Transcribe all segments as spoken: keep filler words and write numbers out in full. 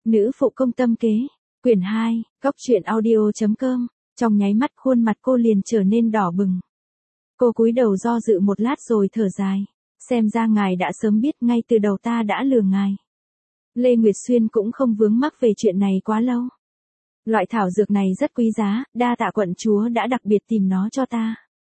Nữ phụ công tâm kế, quyển hai, góc truyện audio chấm com, trong nháy mắt khuôn mặt cô liền trở nên đỏ bừng. Cô cúi đầu do dự một lát rồi thở dài, xem ra ngài đã sớm biết ngay từ đầu ta đã lừa ngài. Lê Nguyệt Xuyên cũng không vướng mắc về chuyện này quá lâu. Loại thảo dược này rất quý giá, đa tạ quận chúa đã đặc biệt tìm nó cho ta.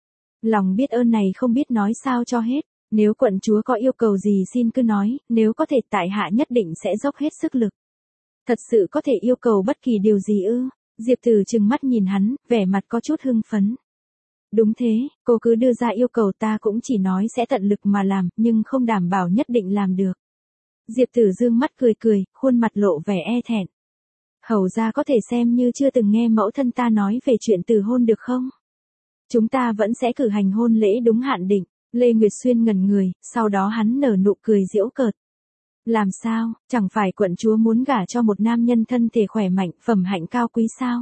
Lòng biết ơn này không biết nói sao cho hết, nếu quận chúa có yêu cầu gì xin cứ nói, nếu có thể tại hạ nhất định sẽ dốc hết sức lực. Thật sự có thể yêu cầu bất kỳ điều gì ư? Diệp Tử trừng mắt nhìn hắn, vẻ mặt có chút hưng phấn. Đúng thế, cô cứ đưa ra yêu cầu ta cũng chỉ nói sẽ tận lực mà làm, nhưng không đảm bảo nhất định làm được. Diệp Tử dương mắt cười cười, khuôn mặt lộ vẻ e thẹn. Hầu ra có thể xem như chưa từng nghe mẫu thân ta nói về chuyện từ hôn được không? Chúng ta vẫn sẽ cử hành hôn lễ đúng hạn định. Lê Nguyệt Xuyên ngẩn người, sau đó hắn nở nụ cười giễu cợt. Làm sao, chẳng phải quận chúa muốn gả cho một nam nhân thân thể khỏe mạnh, phẩm hạnh cao quý sao?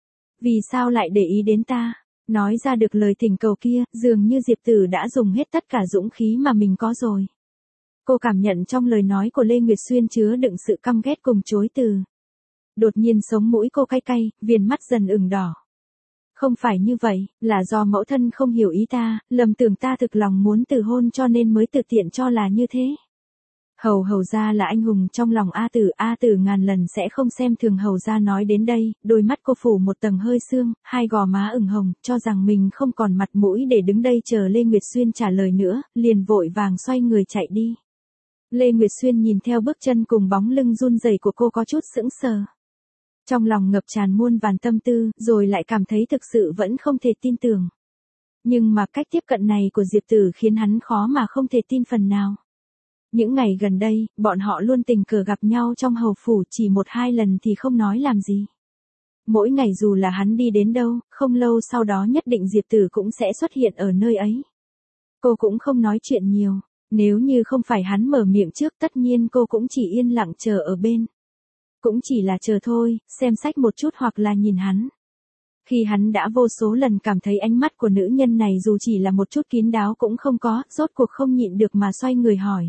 Vì sao lại để ý đến ta? Nói ra được lời thỉnh cầu kia, dường như Diệp Tử đã dùng hết tất cả dũng khí mà mình có rồi. Cô cảm nhận trong lời nói của Lê Nguyệt Xuyên chứa đựng sự căm ghét cùng chối từ. Đột nhiên sống mũi cô cay cay, viền mắt dần ửng đỏ. Không phải như vậy, là do mẫu thân không hiểu ý ta, lầm tưởng ta thực lòng muốn từ hôn cho nên mới tự tiện cho là như thế. Hầu hầu gia là anh hùng trong lòng A Tử, A Tử ngàn lần sẽ không xem thường hầu gia. Nói đến đây, đôi mắt cô phủ một tầng hơi sương, hai gò má ửng hồng, cho rằng mình không còn mặt mũi để đứng đây chờ Lê Nguyệt Xuyên trả lời nữa, liền vội vàng xoay người chạy đi. Lê Nguyệt Xuyên nhìn theo bước chân cùng bóng lưng run rẩy của cô có chút sững sờ. Trong lòng ngập tràn muôn vàn tâm tư, rồi lại cảm thấy thực sự vẫn không thể tin tưởng. Nhưng mà cách tiếp cận này của Diệp Tử khiến hắn khó mà không thể tin phần nào. Những ngày gần đây, bọn họ luôn tình cờ gặp nhau trong hầu phủ, chỉ một hai lần thì không nói làm gì. Mỗi ngày dù là hắn đi đến đâu, không lâu sau đó nhất định Diệp Tử cũng sẽ xuất hiện ở nơi ấy. Cô cũng không nói chuyện nhiều, nếu như không phải hắn mở miệng trước tất nhiên cô cũng chỉ yên lặng chờ ở bên. Cũng chỉ là chờ thôi, xem sách một chút hoặc là nhìn hắn. Khi hắn đã vô số lần cảm thấy ánh mắt của nữ nhân này dù chỉ là một chút kín đáo cũng không có, rốt cuộc không nhịn được mà xoay người hỏi.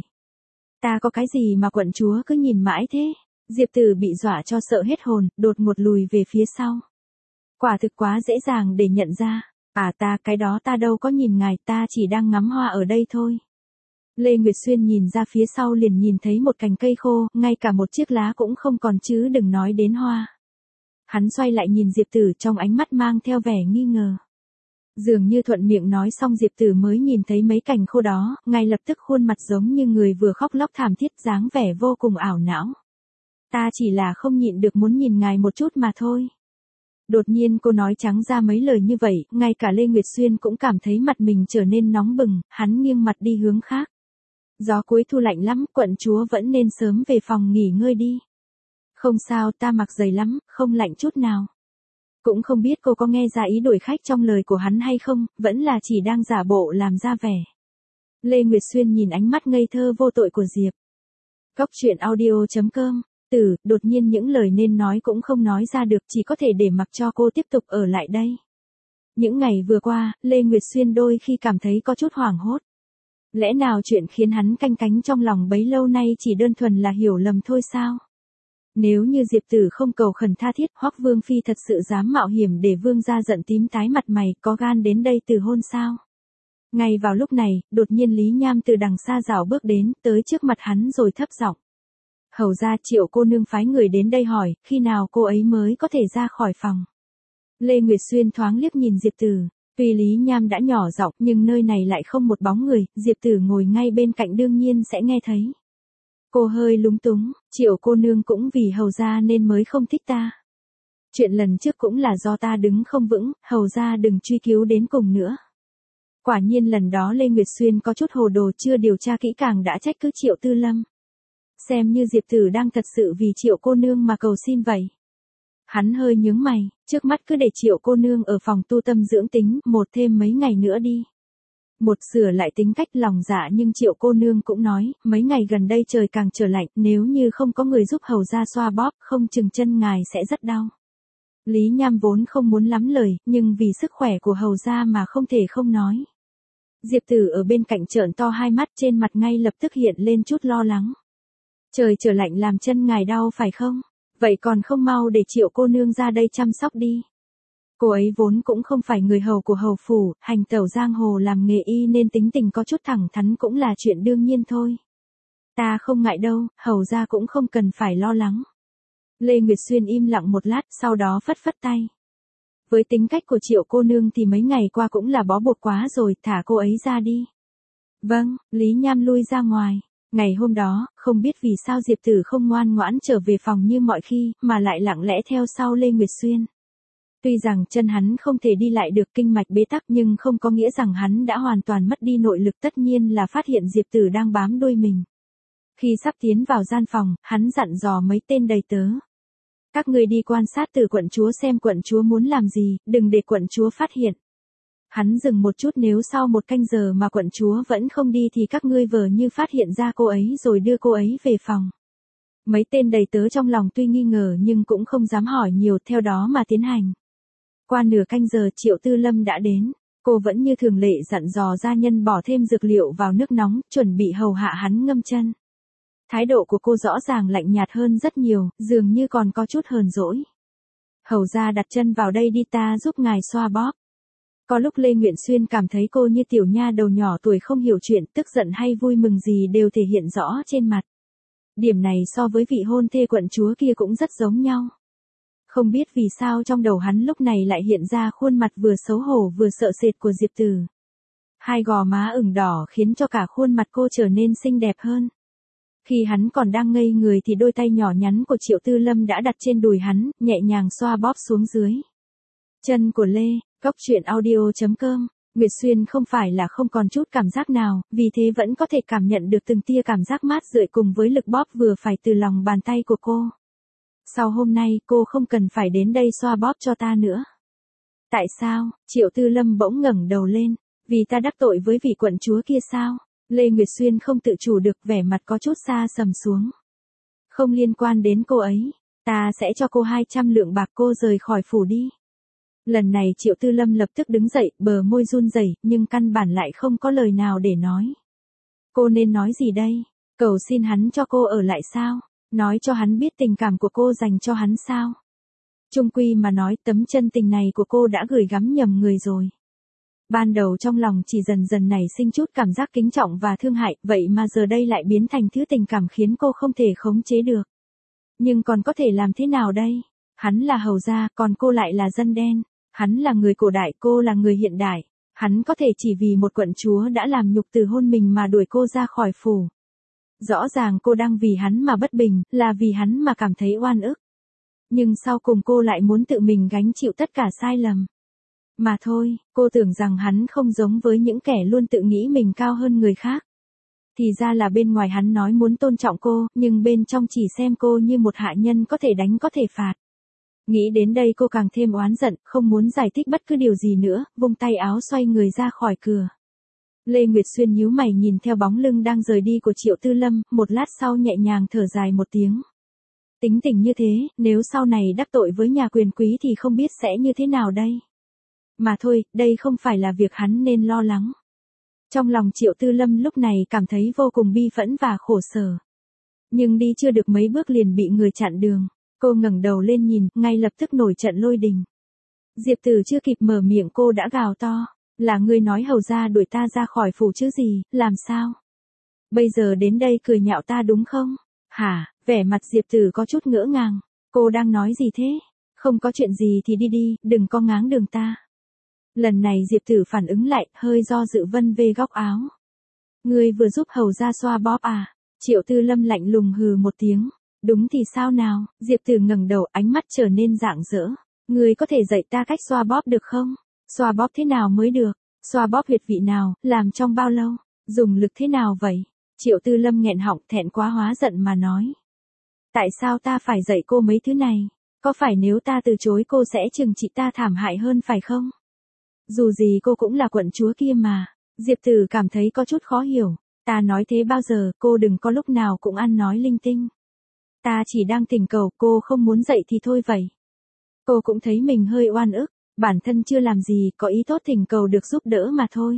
Ta có cái gì mà quận chúa cứ nhìn mãi thế? Diệp Tử bị dọa cho sợ hết hồn, đột ngột lùi về phía sau. Quả thực quá dễ dàng để nhận ra. À ta cái đó ta đâu có nhìn ngài, ta chỉ đang ngắm hoa ở đây thôi. Lê Nguyệt Xuyên nhìn ra phía sau liền nhìn thấy một cành cây khô, ngay cả một chiếc lá cũng không còn chứ đừng nói đến hoa. Hắn xoay lại nhìn Diệp Tử trong ánh mắt mang theo vẻ nghi ngờ. Dường như thuận miệng nói xong Diệp Tử mới nhìn thấy mấy cành khô đó, ngay lập tức khuôn mặt giống như người vừa khóc lóc thảm thiết, dáng vẻ vô cùng ảo não. Ta chỉ là không nhịn được muốn nhìn ngài một chút mà thôi. Đột nhiên cô nói trắng ra mấy lời như vậy, ngay cả Lê Nguyệt Xuyên cũng cảm thấy mặt mình trở nên nóng bừng, hắn nghiêng mặt đi hướng khác. Gió cuối thu lạnh lắm, quận chúa vẫn nên sớm về phòng nghỉ ngơi đi. Không sao, ta mặc dày lắm, không lạnh chút nào. Cũng không biết cô có nghe ra ý đuổi khách trong lời của hắn hay không, vẫn là chỉ đang giả bộ làm ra vẻ. Lê Nguyệt Xuyên nhìn ánh mắt ngây thơ vô tội của Diệp. Góc truyện audio chấm com, Tử, đột nhiên những lời nên nói cũng không nói ra được, chỉ có thể để mặc cho cô tiếp tục ở lại đây. Những ngày vừa qua, Lê Nguyệt Xuyên đôi khi cảm thấy có chút hoảng hốt. Lẽ nào chuyện khiến hắn canh cánh trong lòng bấy lâu nay chỉ đơn thuần là hiểu lầm thôi sao? Nếu như Diệp Tử không cầu khẩn tha thiết, Hoắc Vương phi thật sự dám mạo hiểm để vương gia giận tím tái mặt mày, có gan đến đây từ hôn sao? Ngay vào lúc này, đột nhiên Lý Nham từ đằng xa rảo bước đến, tới trước mặt hắn rồi thấp giọng. Hầu ra Triệu cô nương phái người đến đây hỏi, khi nào cô ấy mới có thể ra khỏi phòng? Lê Nguyệt Xuyên thoáng liếc nhìn Diệp Tử. Tuy Lý Nham đã nhỏ giọng nhưng nơi này lại không một bóng người, Diệp Tử ngồi ngay bên cạnh đương nhiên sẽ nghe thấy. Cô hơi lúng túng, Triệu cô nương cũng vì hầu gia nên mới không thích ta. Chuyện lần trước cũng là do ta đứng không vững, hầu gia đừng truy cứu đến cùng nữa. Quả nhiên lần đó Lê Nguyệt Xuyên có chút hồ đồ, chưa điều tra kỹ càng đã trách cứ Triệu Tư Lâm. Xem như Diệp Tử đang thật sự vì Triệu cô nương mà cầu xin vậy. Hắn hơi nhướng mày, trước mắt cứ để Triệu cô nương ở phòng tu tâm dưỡng tính, một thêm mấy ngày nữa đi. Một sửa lại tính cách lòng dạ, nhưng Triệu cô nương cũng nói, mấy ngày gần đây trời càng trở lạnh, nếu như không có người giúp hầu ra xoa bóp, không chừng chân ngài sẽ rất đau. Lý Nham vốn không muốn lắm lời, nhưng vì sức khỏe của hầu ra mà không thể không nói. Diệp Tử ở bên cạnh trợn to hai mắt, trên mặt ngay lập tức hiện lên chút lo lắng. Trời trở lạnh làm chân ngài đau phải không? Vậy còn không mau để Triệu cô nương ra đây chăm sóc đi. Cô ấy vốn cũng không phải người hầu của hầu phủ, hành tẩu giang hồ làm nghề y nên tính tình có chút thẳng thắn cũng là chuyện đương nhiên thôi. Ta không ngại đâu, hầu ra cũng không cần phải lo lắng. Lê Nguyệt Xuyên im lặng một lát, sau đó phất phất tay. Với tính cách của Triệu cô nương thì mấy ngày qua cũng là bó buộc quá rồi, thả cô ấy ra đi. Vâng, Lý Nham lui ra ngoài. Ngày hôm đó, không biết vì sao Diệp Tử không ngoan ngoãn trở về phòng như mọi khi, mà lại lặng lẽ theo sau Lê Nguyệt Xuyên. Tuy rằng chân hắn không thể đi lại được kinh mạch bế tắc nhưng không có nghĩa rằng hắn đã hoàn toàn mất đi nội lực, tất nhiên là phát hiện Diệp Tử đang bám đuôi mình. Khi sắp tiến vào gian phòng, hắn dặn dò mấy tên đầy tớ. Các ngươi đi quan sát từ quận chúa xem quận chúa muốn làm gì, đừng để quận chúa phát hiện. Hắn dừng một chút, nếu sau một canh giờ mà quận chúa vẫn không đi thì các ngươi vờ như phát hiện ra cô ấy rồi đưa cô ấy về phòng. Mấy tên đầy tớ trong lòng tuy nghi ngờ nhưng cũng không dám hỏi nhiều, theo đó mà tiến hành. Qua nửa canh giờ Triệu Tư Lâm đã đến, cô vẫn như thường lệ dặn dò gia nhân bỏ thêm dược liệu vào nước nóng, chuẩn bị hầu hạ hắn ngâm chân. Thái độ của cô rõ ràng lạnh nhạt hơn rất nhiều, dường như còn có chút hờn dỗi. Hầu ra đặt chân vào đây đi, ta giúp ngài xoa bóp. Có lúc Lê Nguyện Xuyên cảm thấy cô như tiểu nha đầu nhỏ tuổi không hiểu chuyện, tức giận hay vui mừng gì đều thể hiện rõ trên mặt. Điểm này so với vị hôn thê quận chúa kia cũng rất giống nhau. Không biết vì sao trong đầu hắn lúc này lại hiện ra khuôn mặt vừa xấu hổ vừa sợ sệt của Diệp Tử. Hai gò má ửng đỏ khiến cho cả khuôn mặt cô trở nên xinh đẹp hơn. Khi hắn còn đang ngây người thì đôi tay nhỏ nhắn của Triệu Tư Lâm đã đặt trên đùi hắn, nhẹ nhàng xoa bóp xuống dưới. Chân của Lê, Góc Truyện Audio chấm com. Nguyệt Xuyên không phải là không còn chút cảm giác nào, vì thế vẫn có thể cảm nhận được từng tia cảm giác mát rượi cùng với lực bóp vừa phải từ lòng bàn tay của cô. Sau hôm nay cô không cần phải đến đây xoa bóp cho ta nữa. Tại sao? Triệu Tư Lâm bỗng ngẩng đầu lên. Vì ta đắc tội với vị quận chúa kia sao? Lê Nguyệt Xuyên không tự chủ được, vẻ mặt có chút xa sầm xuống. Không liên quan đến cô ấy. Ta sẽ cho cô hai trăm lượng bạc, cô rời khỏi phủ đi. Lần này Triệu Tư Lâm lập tức đứng dậy, bờ môi run rẩy, nhưng căn bản lại không có lời nào để nói. Cô nên nói gì đây? Cầu xin hắn cho cô ở lại sao? Nói cho hắn biết tình cảm của cô dành cho hắn sao? Chung quy mà nói, tấm chân tình này của cô đã gửi gắm nhầm người rồi. Ban đầu trong lòng chỉ dần dần nảy sinh chút cảm giác kính trọng và thương hại, vậy mà giờ đây lại biến thành thứ tình cảm khiến cô không thể khống chế được. Nhưng còn có thể làm thế nào đây? Hắn là hầu gia, còn cô lại là dân đen. Hắn là người cổ đại, cô là người hiện đại. Hắn có thể chỉ vì một quận chúa đã làm nhục từ hôn mình mà đuổi cô ra khỏi phủ. Rõ ràng cô đang vì hắn mà bất bình, là vì hắn mà cảm thấy oan ức. Nhưng sau cùng cô lại muốn tự mình gánh chịu tất cả sai lầm. Mà thôi, cô tưởng rằng hắn không giống với những kẻ luôn tự nghĩ mình cao hơn người khác. Thì ra là bên ngoài hắn nói muốn tôn trọng cô, nhưng bên trong chỉ xem cô như một hạ nhân có thể đánh có thể phạt. Nghĩ đến đây cô càng thêm oán giận, không muốn giải thích bất cứ điều gì nữa, vung tay áo xoay người ra khỏi cửa. Lê Nguyệt Xuyên nhíu mày nhìn theo bóng lưng đang rời đi của Triệu Tư Lâm, một lát sau nhẹ nhàng thở dài một tiếng. Tính tình như thế, nếu sau này đắc tội với nhà quyền quý thì không biết sẽ như thế nào đây. Mà thôi, đây không phải là việc hắn nên lo lắng. Trong lòng Triệu Tư Lâm lúc này cảm thấy vô cùng bi phẫn và khổ sở. Nhưng đi chưa được mấy bước liền bị người chặn đường. Cô ngẩng đầu lên nhìn, ngay lập tức nổi trận lôi đình. Diệp Tử chưa kịp mở miệng cô đã gào to. Là ngươi nói hầu ra đuổi ta ra khỏi phủ chứ gì, làm sao? Bây giờ đến đây cười nhạo ta đúng không? Hả? Vẻ mặt Diệp Tử có chút ngỡ ngàng. Cô đang nói gì thế? Không có chuyện gì thì đi đi, đừng có ngáng đường ta. Lần này Diệp Tử phản ứng lại, hơi do dự vân về góc áo. Ngươi vừa giúp hầu ra xoa bóp à? Triệu Tư Lâm lạnh lùng hừ một tiếng. Đúng thì sao nào? Diệp Tử ngẩng đầu, ánh mắt trở nên rạng rỡ. Ngươi có thể dạy ta cách xoa bóp được không? Xoa bóp thế nào mới được? Xoa bóp huyệt vị nào, làm trong bao lâu? Dùng lực thế nào vậy? Triệu Tư Lâm nghẹn họng, thẹn quá hóa giận mà nói. Tại sao ta phải dạy cô mấy thứ này? Có phải nếu ta từ chối cô sẽ trừng trị ta thảm hại hơn phải không? Dù gì cô cũng là quận chúa kia mà. Diệp Tử cảm thấy có chút khó hiểu. Ta nói thế bao giờ, cô đừng có lúc nào cũng ăn nói linh tinh. Ta chỉ đang thỉnh cầu, cô không muốn dạy thì thôi vậy. Cô cũng thấy mình hơi oan ức. Bản thân chưa làm gì, có ý tốt thỉnh cầu được giúp đỡ mà thôi.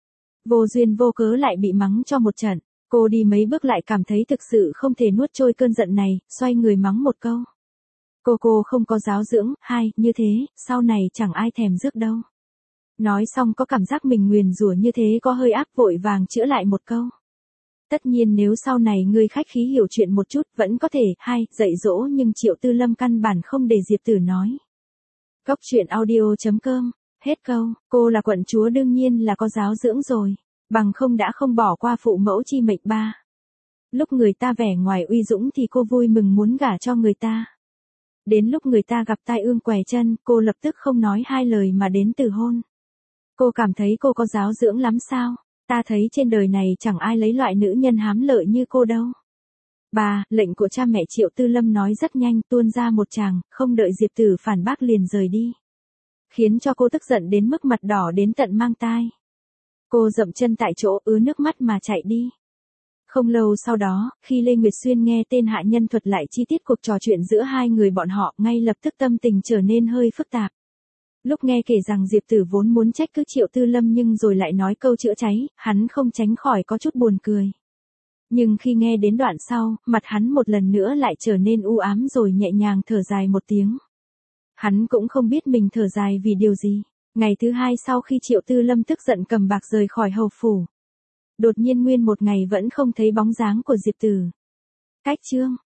Vô duyên vô cớ lại bị mắng cho một trận. Cô đi mấy bước lại cảm thấy thực sự không thể nuốt trôi cơn giận này, xoay người mắng một câu. Cô cô không có giáo dưỡng, hai, như thế, sau này chẳng ai thèm rước đâu. Nói xong có cảm giác mình nguyền rủa như thế có hơi áp, vội vàng chữa lại một câu. Tất nhiên nếu sau này ngươi khách khí hiểu chuyện một chút vẫn có thể, hai, dạy dỗ, nhưng Triệu Tư Lâm căn bản không để Diệp Tử nói. Cốc truyện audio chấm com, hết câu, cô là quận chúa đương nhiên là có giáo dưỡng rồi, bằng không đã không bỏ qua phụ mẫu chi mệnh ba. Lúc người ta vẻ ngoài uy dũng thì cô vui mừng muốn gả cho người ta. Đến lúc người ta gặp tai ương què chân, cô lập tức không nói hai lời mà đến từ hôn. Cô cảm thấy cô có giáo dưỡng lắm sao? Ta thấy trên đời này chẳng ai lấy loại nữ nhân hám lợi như cô đâu. Bà, lệnh của cha mẹ Triệu Tư Lâm nói rất nhanh, tuôn ra một tràng, không đợi Diệp Tử phản bác liền rời đi. Khiến cho cô tức giận đến mức mặt đỏ đến tận mang tai. Cô dậm chân tại chỗ, ứa nước mắt mà chạy đi. Không lâu sau đó, khi Lê Nguyệt Xuyên nghe tên hạ nhân thuật lại chi tiết cuộc trò chuyện giữa hai người bọn họ, ngay lập tức tâm tình trở nên hơi phức tạp. Lúc nghe kể rằng Diệp Tử vốn muốn trách cứ Triệu Tư Lâm nhưng rồi lại nói câu chữa cháy, hắn không tránh khỏi có chút buồn cười. Nhưng khi nghe đến đoạn sau, mặt hắn một lần nữa lại trở nên u ám rồi nhẹ nhàng thở dài một tiếng. Hắn cũng không biết mình thở dài vì điều gì. Ngày thứ hai sau khi Triệu Tư Lâm tức giận cầm bạc rời khỏi hầu phủ. Đột nhiên nguyên một ngày vẫn không thấy bóng dáng của Diệp Tử. Cách chương